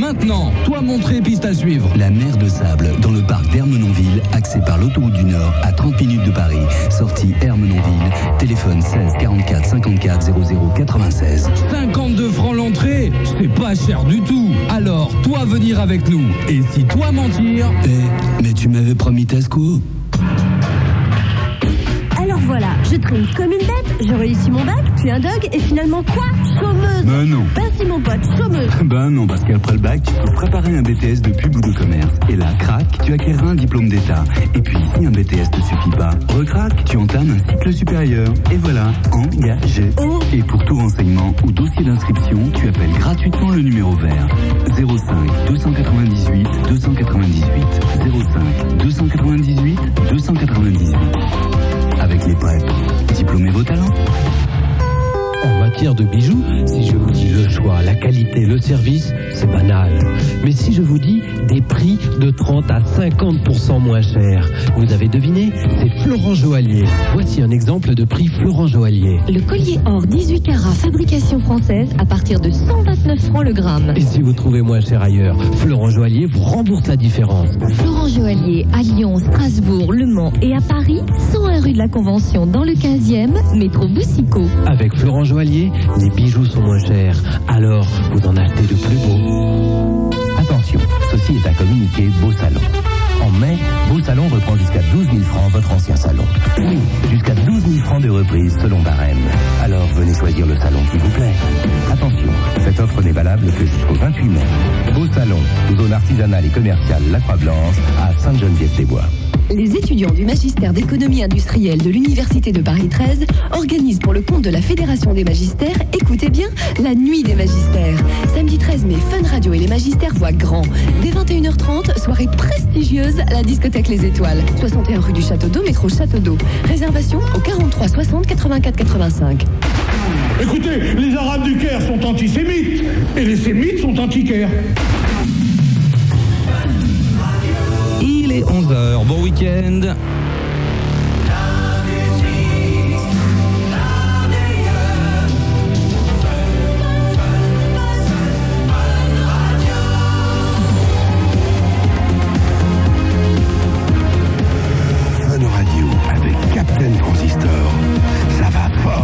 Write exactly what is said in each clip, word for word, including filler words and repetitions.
maintenant. Toi montrer, piste à suivre. La mer de sable, dans le parc d'Ermenonville, accès par l'autoroute du Nord, à trente minutes de Paris. Sortie Ermenonville, téléphone seize quarante-quatre cinquante-quatre zéro zéro quatre-vingt-seize. cinquante-deux francs l'entrée, c'est pas cher du tout. Alors, toi venir avec nous. Et si toi mentir... Eh, mais tu m'avais promis Tesco. Alors voilà, je trime comme une bête, je réussis mon bac, puis un dog, et finalement quoi? Chômeuse. Ben non. Ben si mon pote, chômeuse. Ben non, parce qu'après le bac, tu peux préparer un B T S de pub ou de commerce. Et là, crac, tu acquerras un diplôme d'État. Et puis, si un B T S te suffit pas, recrac, tu entames un cycle supérieur. Et voilà, engagé. Oh. Et pour tout renseignement ou dossier d'inscription, tu appelles gratuitement le numéro vert. zéro cinq deux cent quatre-vingt-dix-huit deux cent quatre-vingt-dix-huit. zéro cinq deux cent quatre-vingt-dix-huit deux cent quatre-vingt-dix-huit. Avec les P R E P, diplômez vos talents. En matière de bijoux, si je vous dis le choix, la qualité, le service, c'est banal. Mais si je vous dis des prix de trente à cinquante pour cent moins chers, vous avez deviné, c'est Florent Joaillier. Voici un exemple de prix Florent Joaillier. Le collier or dix-huit carats fabrication française à partir de cent vingt-neuf francs le gramme. Et si vous trouvez moins cher ailleurs, Florent Joaillier vous rembourse la différence. Florent Joaillier à Lyon, Strasbourg, Le Mans et à Paris, cent un rue de la Convention dans le quinzième, métro Boussicot. Avec Florent Joaillier, les bijoux sont moins chers, alors vous en achetez de plus beau. Attention, ceci est un communiqué Beau Salon. En mai, Beau Salon reprend jusqu'à douze mille francs votre ancien salon. Oui, jusqu'à douze mille francs de reprise selon barème. Alors venez choisir le salon qui vous plaît. Attention, cette offre n'est valable que jusqu'au vingt-huit mai. Beau Salon, zone artisanale et commerciale La Croix-Blanche à Sainte-Geneviève-des-Bois. Les étudiants du magistère d'économie industrielle de l'Université de Paris treize organisent pour le compte de la Fédération des magistères, écoutez bien, la nuit des magistères. Samedi treize mai, Fun Radio et les magistères voient grand. Dès vingt et une heures trente, soirée prestigieuse à la discothèque Les Étoiles. soixante et un rue du Château d'Eau, métro Château d'Eau. Réservation au quarante-trois soixante quatre-vingt-quatre quatre-vingt-cinq. Écoutez, les Arabes du Caire sont antisémites et les Sémites sont anti-Caire. Il est onze heures, bon week-end. Fun Radio avec Captain Transistor, ça va fort.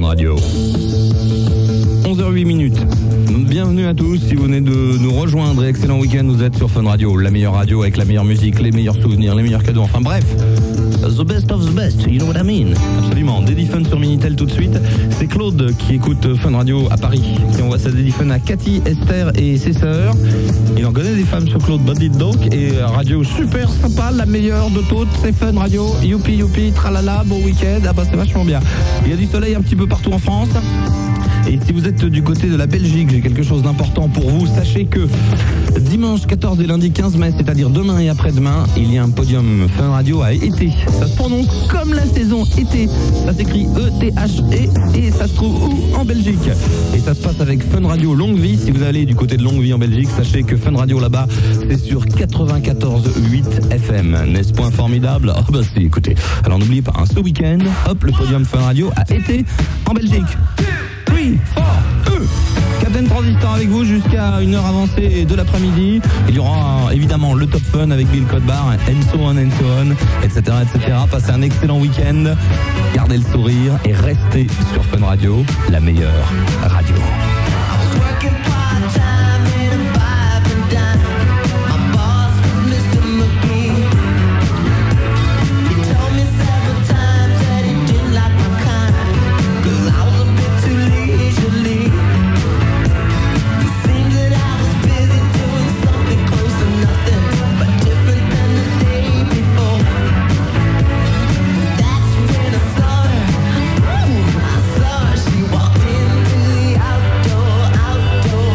Radio. onze heures huit minutes. Bienvenue à tous, si vous venez de nous rejoindre, excellent week-end, vous êtes sur Fun Radio, la meilleure radio avec la meilleure musique, les meilleurs souvenirs, les meilleurs cadeaux, enfin bref, the best of the best, you know what I mean. Absolument, Daddy Fun sur Minitel tout de suite, c'est Claude qui écoute Fun Radio à Paris, qui envoie sa Daddy Fun à Cathy, Esther et ses sœurs. Il en connaît des femmes sur Claude, but dites donc, et radio super sympa, la meilleure de toutes, c'est Fun Radio, youpi youpi, tralala, bon week-end, ah bah c'est vachement bien. Il y a du soleil un petit peu partout en France. Et si vous êtes du côté de la Belgique, j'ai quelque chose d'important pour vous. Sachez que dimanche quatorze et lundi quinze mai, c'est-à-dire demain et après-demain, il y a un podium Fun Radio à été. Ça se prononce comme la saison été. Ça s'écrit E T H E et ça se trouve où? En Belgique. Et ça se passe avec Fun Radio Longue Vie. Si vous allez du côté de Longue Vie en Belgique, sachez que Fun Radio là-bas, c'est sur quatre-vingt-quatorze virgule huit F M. N'est-ce point formidable? Oh bah si, écoutez. Alors n'oubliez pas, hein, ce week-end, hop, le podium Fun Radio a été en Belgique. Oui, fort, eux. Captain Transistor avec vous jusqu'à une heure avancée de l'après-midi. Il y aura évidemment le Top Fun avec Bill Codbar, and so on and so on, et cetera, et cetera. Passez un excellent week-end, gardez le sourire et restez sur Fun Radio, la meilleure radio. Outdoor, outdoor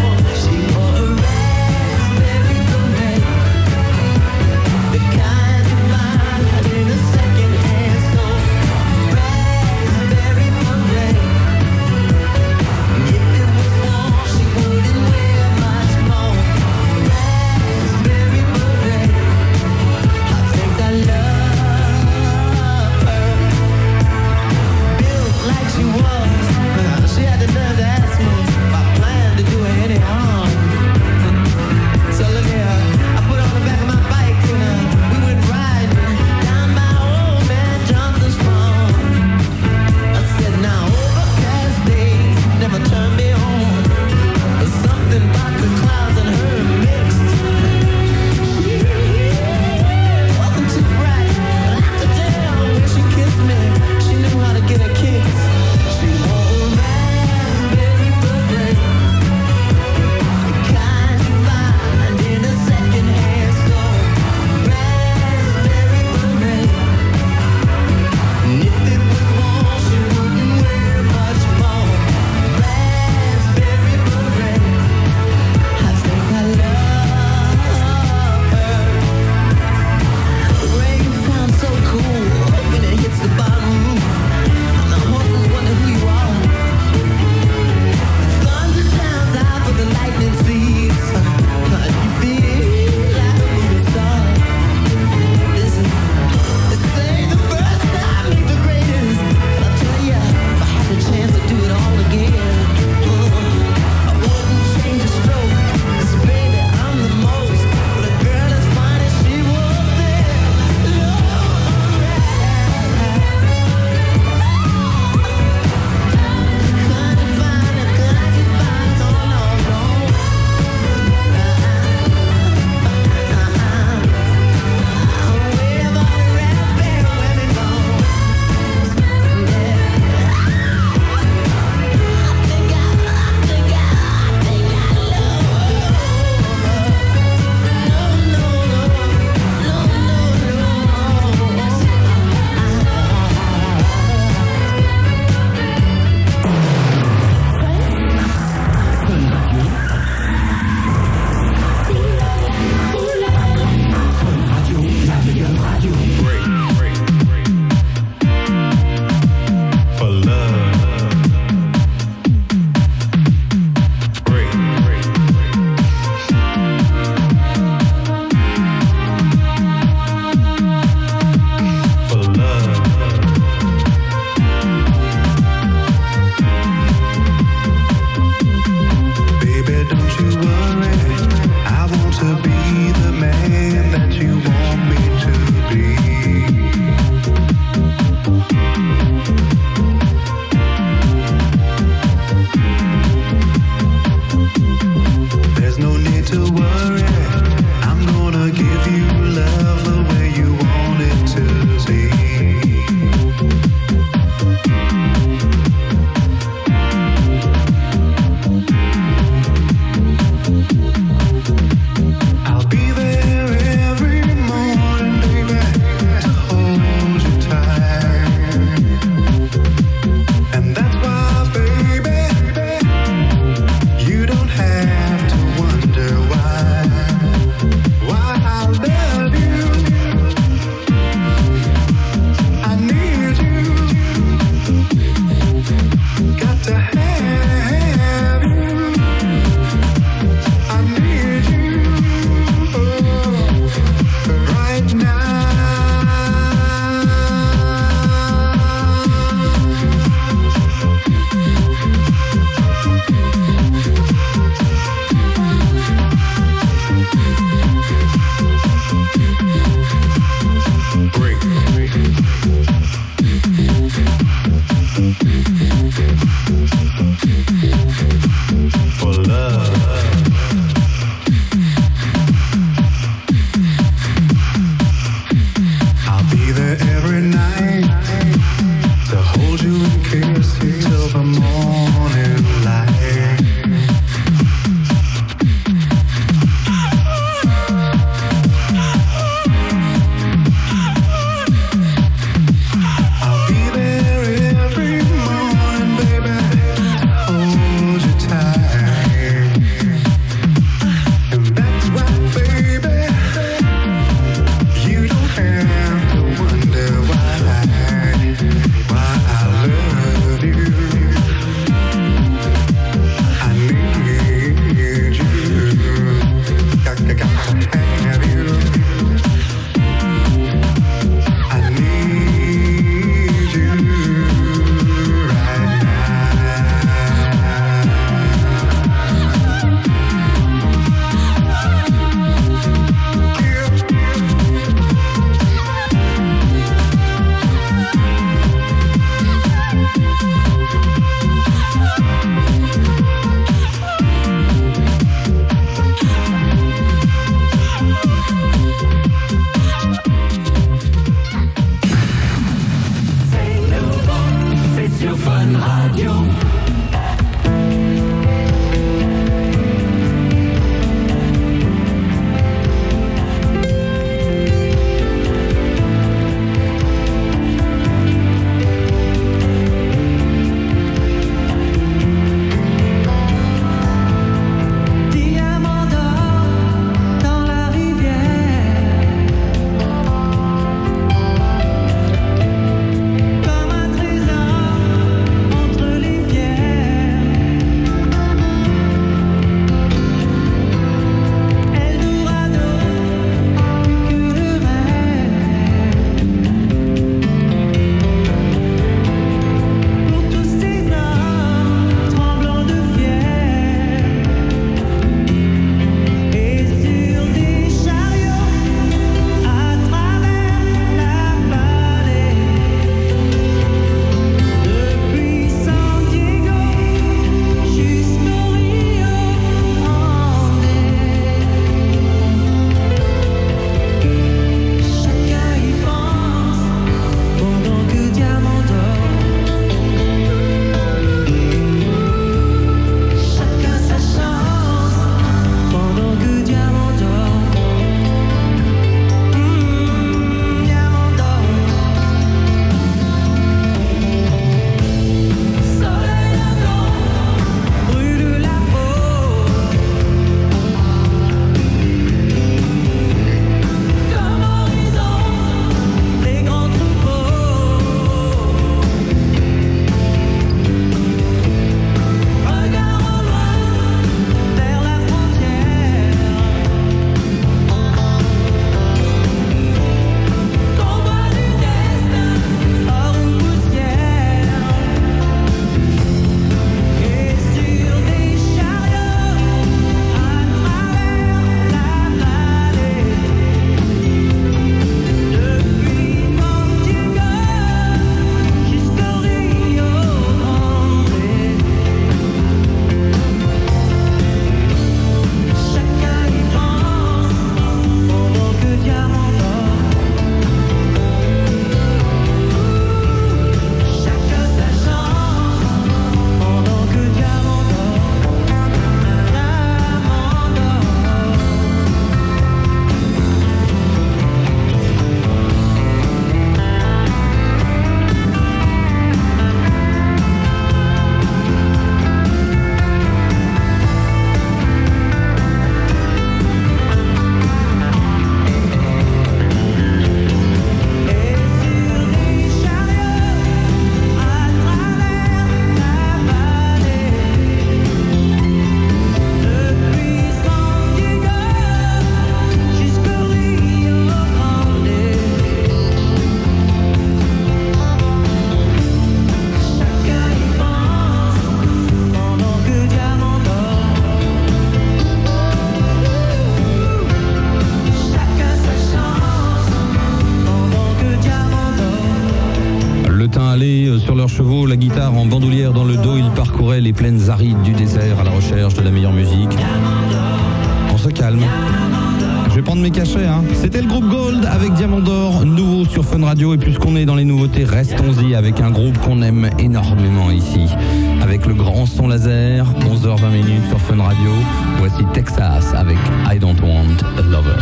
bateau, il parcourait les plaines arides du désert à la recherche de la meilleure musique. On se calme. Je vais prendre mes cachets, hein. C'était le groupe Gold avec Diamant d'Or, nouveau sur Fun Radio. Et puisqu'on est dans les nouveautés, restons-y avec un groupe qu'on aime énormément ici. Avec le grand son laser, onze heures vingt minutes sur Fun Radio. Voici Texas avec I Don't Want a Lover.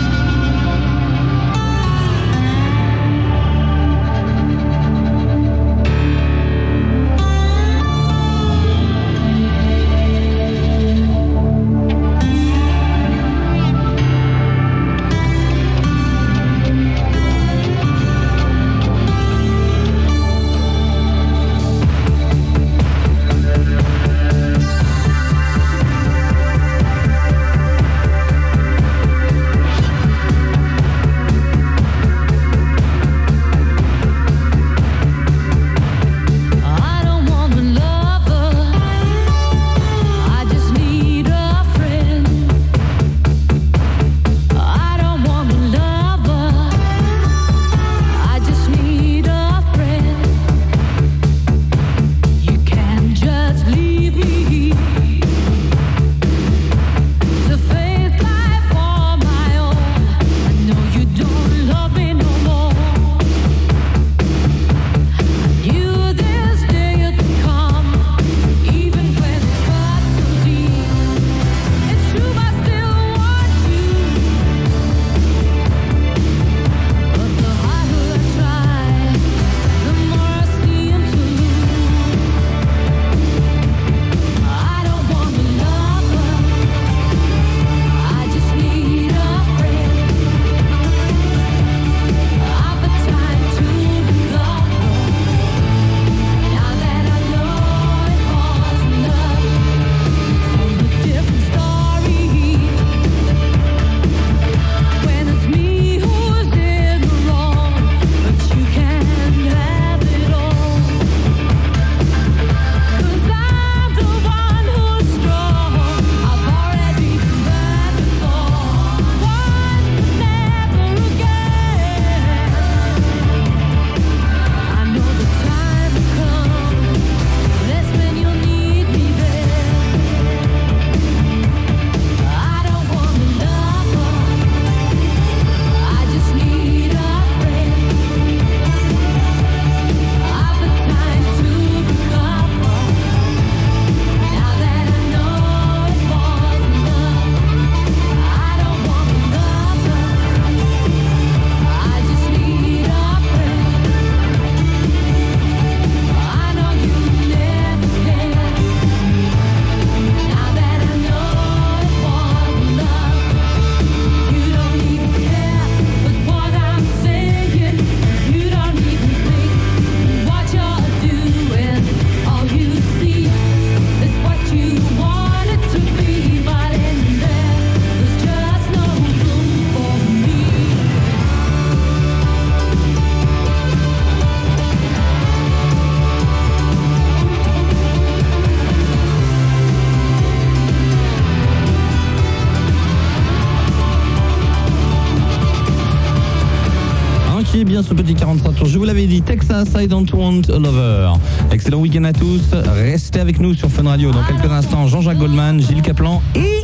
Bien ce petit quarante-cinq tours, je vous l'avais dit, Texas, I Don't Want a Lover. Excellent week-end à tous, restez avec nous sur Fun Radio. Dans quelques instants, Jean-Jacques Goldman, Gilles Caplan et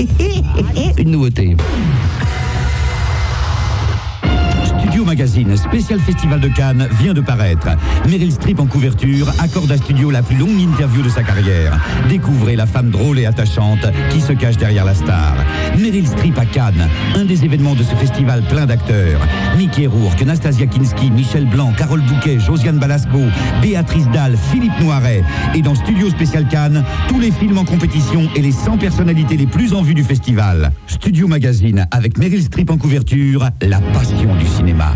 une nouveauté. Studio Magazine, spécial Festival de Cannes, vient de paraître. Meryl Streep en couverture accorde à Studio la plus longue interview de sa carrière. Découvrez la femme drôle et attachante qui se cache derrière la star. Meryl Streep à Cannes, un des événements de ce festival plein d'acteurs. Mickey Rourke, Nastasia Kinski, Michel Blanc, Carole Bouquet, Josiane Balasco, Béatrice Dalle, Philippe Noiret. Et dans Studio Spécial Cannes, tous les films en compétition et les cent personnalités les plus en vue du festival. Studio Magazine, avec Meryl Streep en couverture, la passion du cinéma.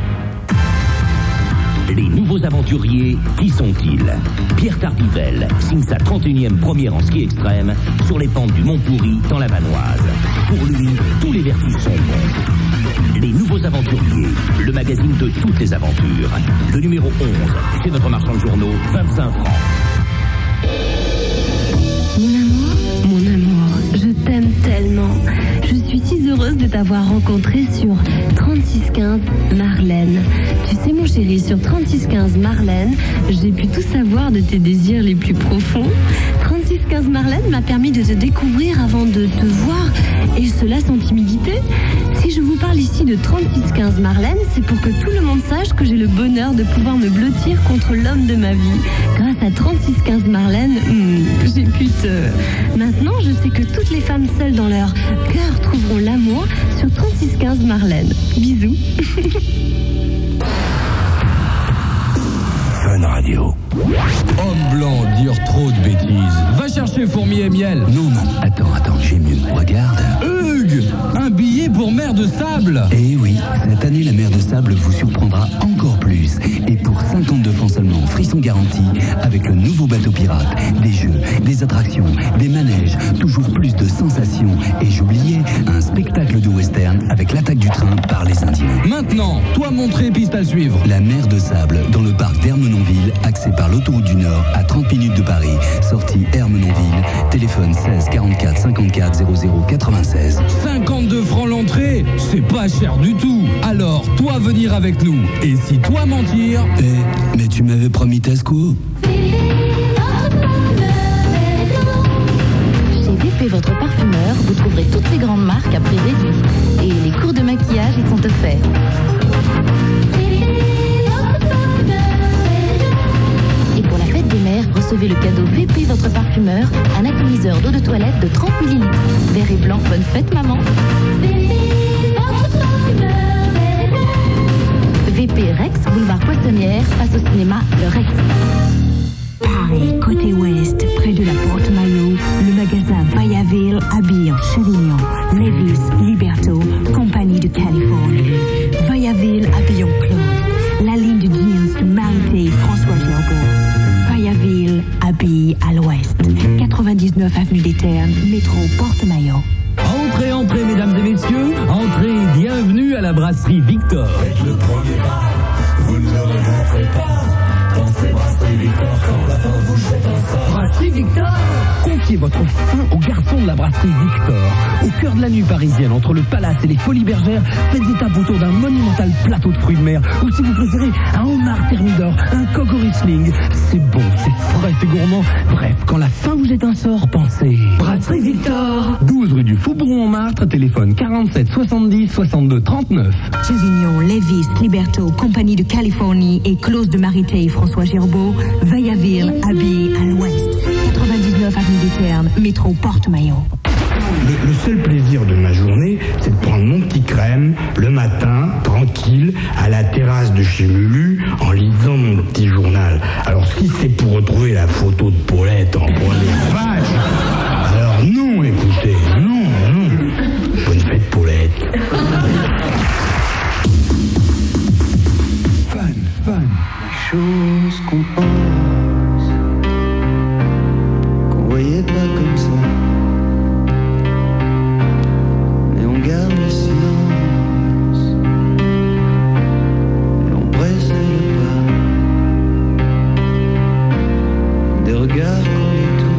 Les nouveaux aventuriers, qui sont-ils? Pierre Tardivelle signe sa trente et unième première en ski extrême sur les pentes du Mont Pourri dans la Vanoise. Pour lui, tous les vertiges sont bons. Les nouveaux aventuriers, le magazine de toutes les aventures. Le numéro onze, c'est notre marchand de journaux, vingt-cinq francs. Mon amour, mon amour, je t'aime tellement. Je suis si heureuse de t'avoir rencontré sur trente-six quinze Marlène. Tu sais, mon chérie, sur trente-six quinze Marlène, j'ai pu tout savoir de tes désirs les plus profonds. trente-six quinze Marlène m'a permis de te découvrir avant de te voir, et cela sans timidité. Si je vous parle ici de trente-six quinze Marlène, c'est pour que tout le monde sache que j'ai le bonheur de pouvoir me blottir contre l'homme de ma vie. Grâce à trente-six quinze Marlène, hmm, j'ai pu te... Maintenant, je sais que toutes les femmes seules dans leur cœur trouveront l'amour sur trente-six quinze Marlène. Bisous. Fun Radio. Homme blanc, dire trop de bêtises. Va chercher fourmi et miel. Non, non, attends, attends, j'ai mieux. Regarde. Hugues, un billet pour mer de sable. Eh oui, cette année, la mer de sable vous surprendra encore plus. Et pour cinquante-deux francs seulement, frisson garanti, avec le nouveau bateau pirate, des jeux, des attractions, des manèges, toujours plus de sensations. Et j'oubliais, un spectacle de western avec l'attaque du train par les Indiens. Maintenant, toi montrer, piste à suivre. La mer de sable, dans le parc d'Ermenonville, accès par l'autoroute du Nord, à trente minutes de Paris. Sortie Ermenonville, téléphone seize quarante-quatre cinquante-quatre zéro zéro quatre-vingt-seize. cinquante-deux francs l'entrée, c'est pas cher du tout. Alors, toi venir avec nous. Et si toi mentir... Eh, mais tu m'avais promis Tesco. Chez V P Votre Parfumeur, vous trouverez toutes les grandes marques à prix réduit. Et les cours de maquillage y sont offerts. Et pour la fête des mères, recevez le cadeau V P Votre Parfumeur, un atomiseur d'eau de toilette de trente millilitres. Vert et blanc, bonne fête maman. V P Rex, boulevard Poissonnière, face au cinéma Le Rex. Paris, côté ouest, près de la Porte Maillot, le magasin Vayaville habille en Chérignon, Levi's, Liberto, compagnie de Californie. Vayaville habille en Claude, la ligne de jeans de Marité François Gerbeau. Vayaville habille à l'ouest, quatre-vingt-dix-neuf avenue des Ternes, métro Porte Maillot. Entrez, entrez, mesdames et messieurs, entrez, bienvenue à la brasserie Victor. Faites le premier pas, vous ne le regretterez pas. Pensez brasserie Victor quand la fin vous jette un sort. Brasserie Victor. Confiez votre faim aux garçons de la brasserie Victor. Au cœur de la nuit parisienne, entre le Palace et les Folies Bergères, faites étape autour d'un monumental plateau de fruits de mer. Ou si vous préférez, un homard thermidor, un coq au Riesling. C'est bon, c'est frais, c'est gourmand. Bref, quand la faim vous jette un sort, pensez Brasserie Victor. douze rue du Faubourg-Montmartre, téléphone quarante-sept soixante-dix soixante-deux trente-neuf. Chérignon, Levi's, Liberto, compagnie de Californie et Close de Marité François Gerbeau, Vayaville habille à l'ouest, quatre-vingt-dix-neuf avenue des Ternes, métro Porte-Maillot. Le, le seul plaisir de ma journée, c'est de prendre mon petit crème le matin, tranquille, à la terrasse de chez Lulu, en lisant mon petit journal. Alors si c'est pour retrouver la photo de Paulette en première page, alors non, écoutez, non, non. Bonne fête, Paulette. Fun, fun. Les choses qu'on pense, qu'on voyait pas comme ça. Mais on garde le silence, et on presse le pas. Des regards qu'on détourne.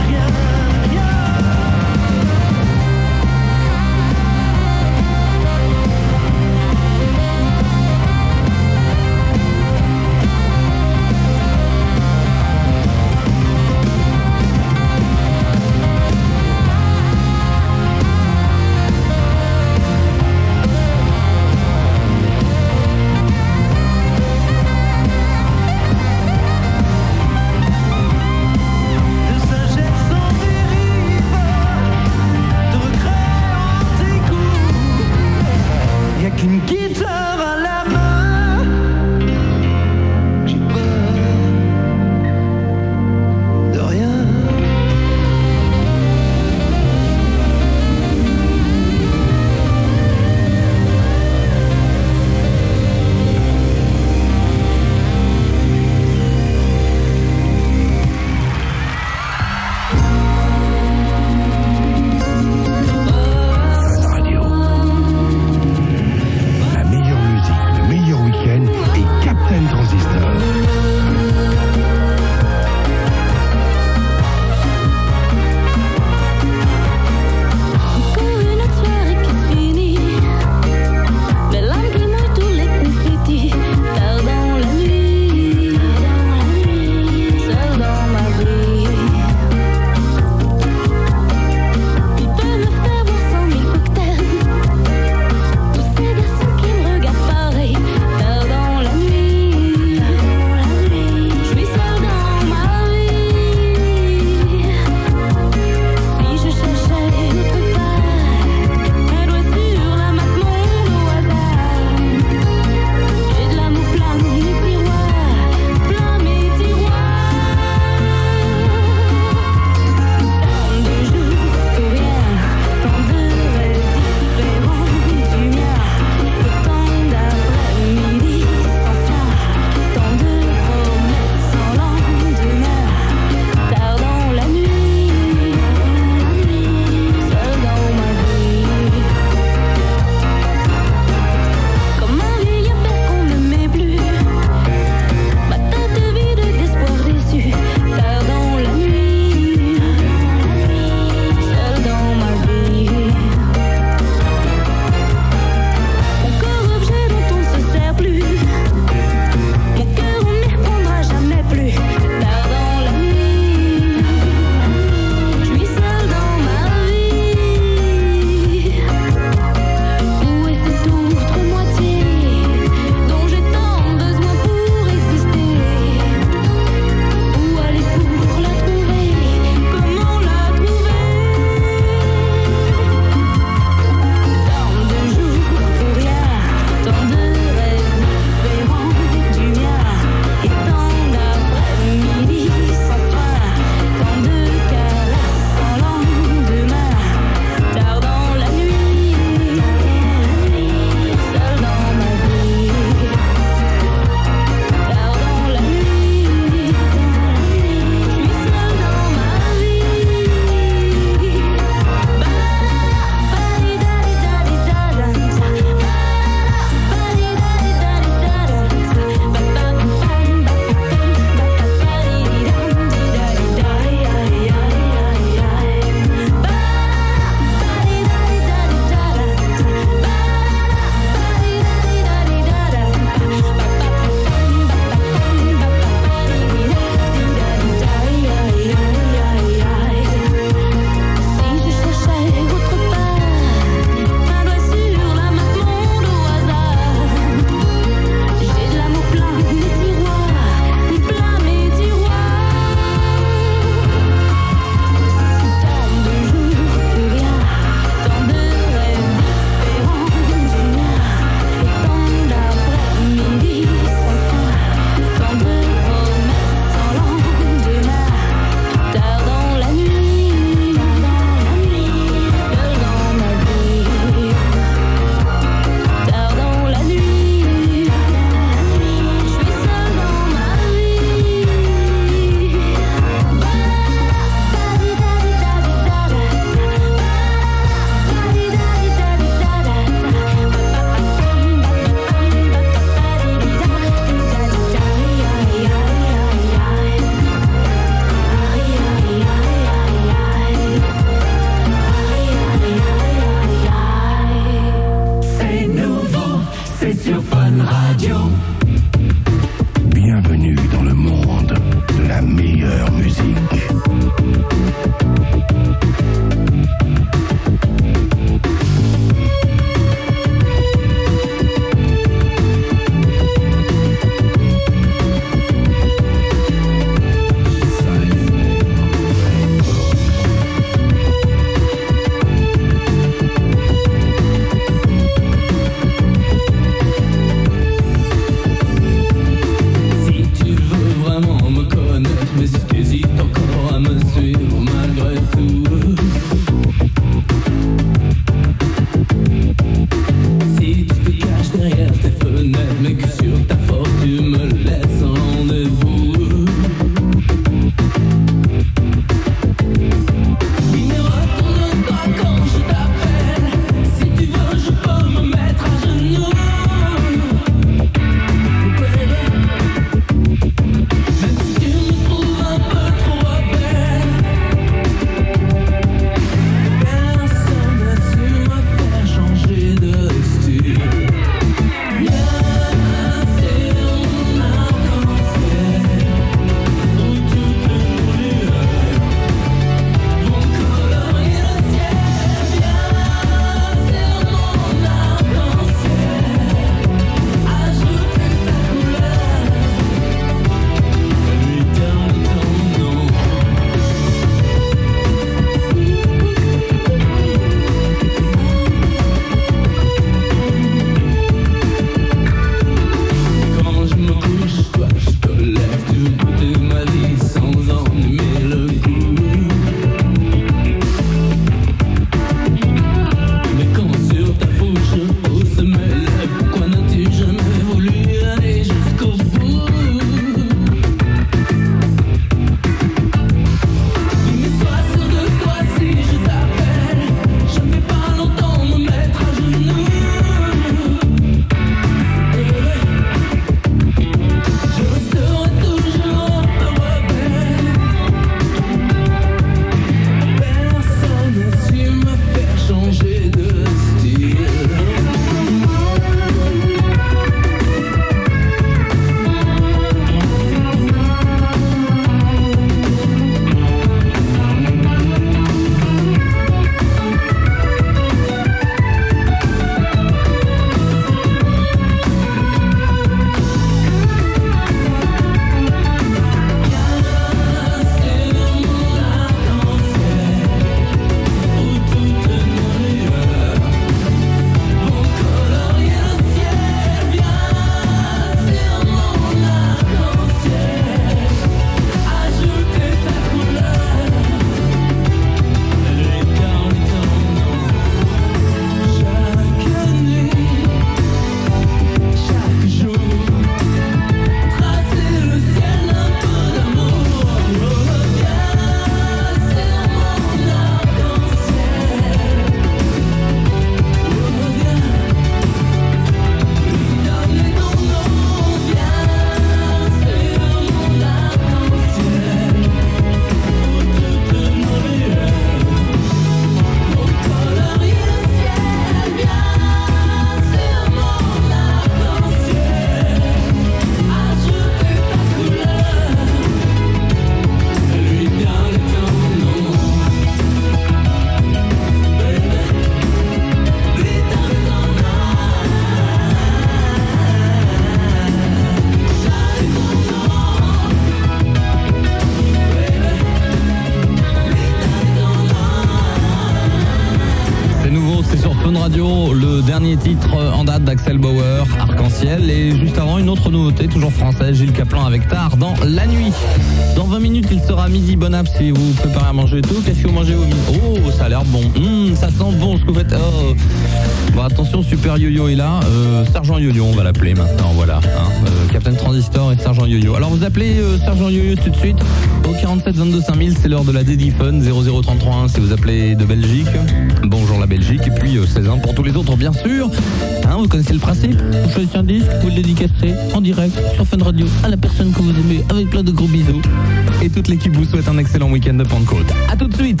Radio, le dernier titre en date d'Axel Bauer, Arc-en-Ciel, et juste avant une autre nouveauté, toujours française, Gilles Caplan avec Tard dans La Nuit. Dans vingt minutes, il sera midi bon app si vous préparez à manger et tout. Qu'est-ce que vous mangez au midi? Oh, ça a l'air bon. Mmh, ça sent bon ce que vous faites. Oh. Bon, attention, Super Yo-Yo est là. Euh, Sergent Yo-Yo, on va l'appeler maintenant, voilà. Hein. Euh, Captain Transistor et Sergent Yo-Yo. Alors vous appelez euh, Sergent Yo-Yo tout de suite au quarante-sept vingt-deux cinq mille, c'est l'heure de la Dédi Fun, zéro zéro trente-trois un si vous appelez de Belgique. Bonjour la Belgique, et puis euh, seize un pour tous les autres, bien sûr. Hein, vous connaissez le principe, vous choisissez un disque, vous le dédicacez en direct sur Fun Radio à la personne que vous aimez, avec plein de gros bisous. Et toute l'équipe vous souhaite un excellent week-end de Pentecôte. A tout de suite.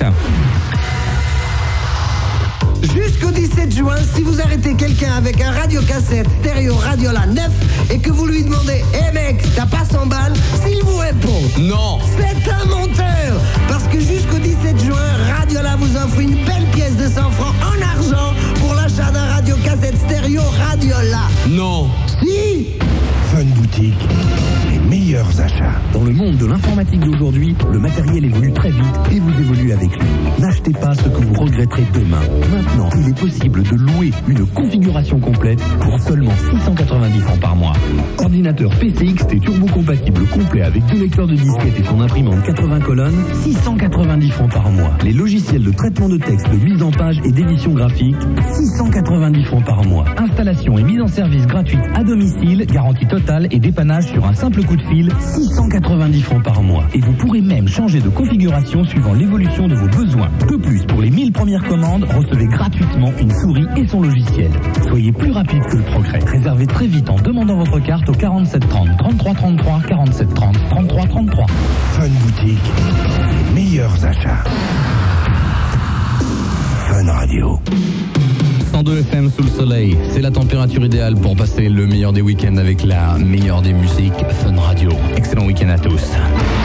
Jusqu'au dix-sept juin, si vous arrêtez quelqu'un avec un radiocassette stéréo Radiola neuf et que vous lui demandez « Eh mec, t'as pas cent balles ?» s'il vous répond « Non !» C'est un menteur. Parce que jusqu'au dix-sept juin, Radiola vous offre une belle pièce de cent francs en argent pour l'achat d'un radiocassette stéréo Radiola. Non. Si. Fun Boutique, les meilleurs achats. Dans le monde de l'informatique d'aujourd'hui, le matériel évolue très vite et vous évoluez avec lui. N'achetez pas ce que vous regretterez demain. Maintenant, il est possible de louer une configuration complète pour seulement six cent quatre-vingt-dix francs par mois. Ordinateur P C X T turbo-compatible complet avec deux lecteurs de disquettes et son imprimante quatre-vingts colonnes, six cent quatre-vingt-dix francs par mois. Les logiciels de traitement de texte, de mise en page et d'édition graphique, six cent quatre-vingt-dix francs par mois. Installation et mise en service gratuite à domicile, garantie totale et dépannage sur un simple coup de fil, six cent quatre-vingt-dix francs par mois. Et vous pourrez même changer de configuration suivant l'évolution de vos besoins. De plus, pour les mille premières commandes, recevez gratuitement une souris et son logiciel. Soyez plus rapide que le progrès. Réservez très vite en demandant votre carte au quarante-sept trente, trente-trois trente-trois, quarante-sept trente, trente-trois trente-trois. Fun Boutique, les meilleurs achats. Fun Radio. cent deux F M sous le soleil, c'est la température idéale pour passer le meilleur des week-ends avec la meilleure des musiques Fun Radio. Excellent week-end à tous.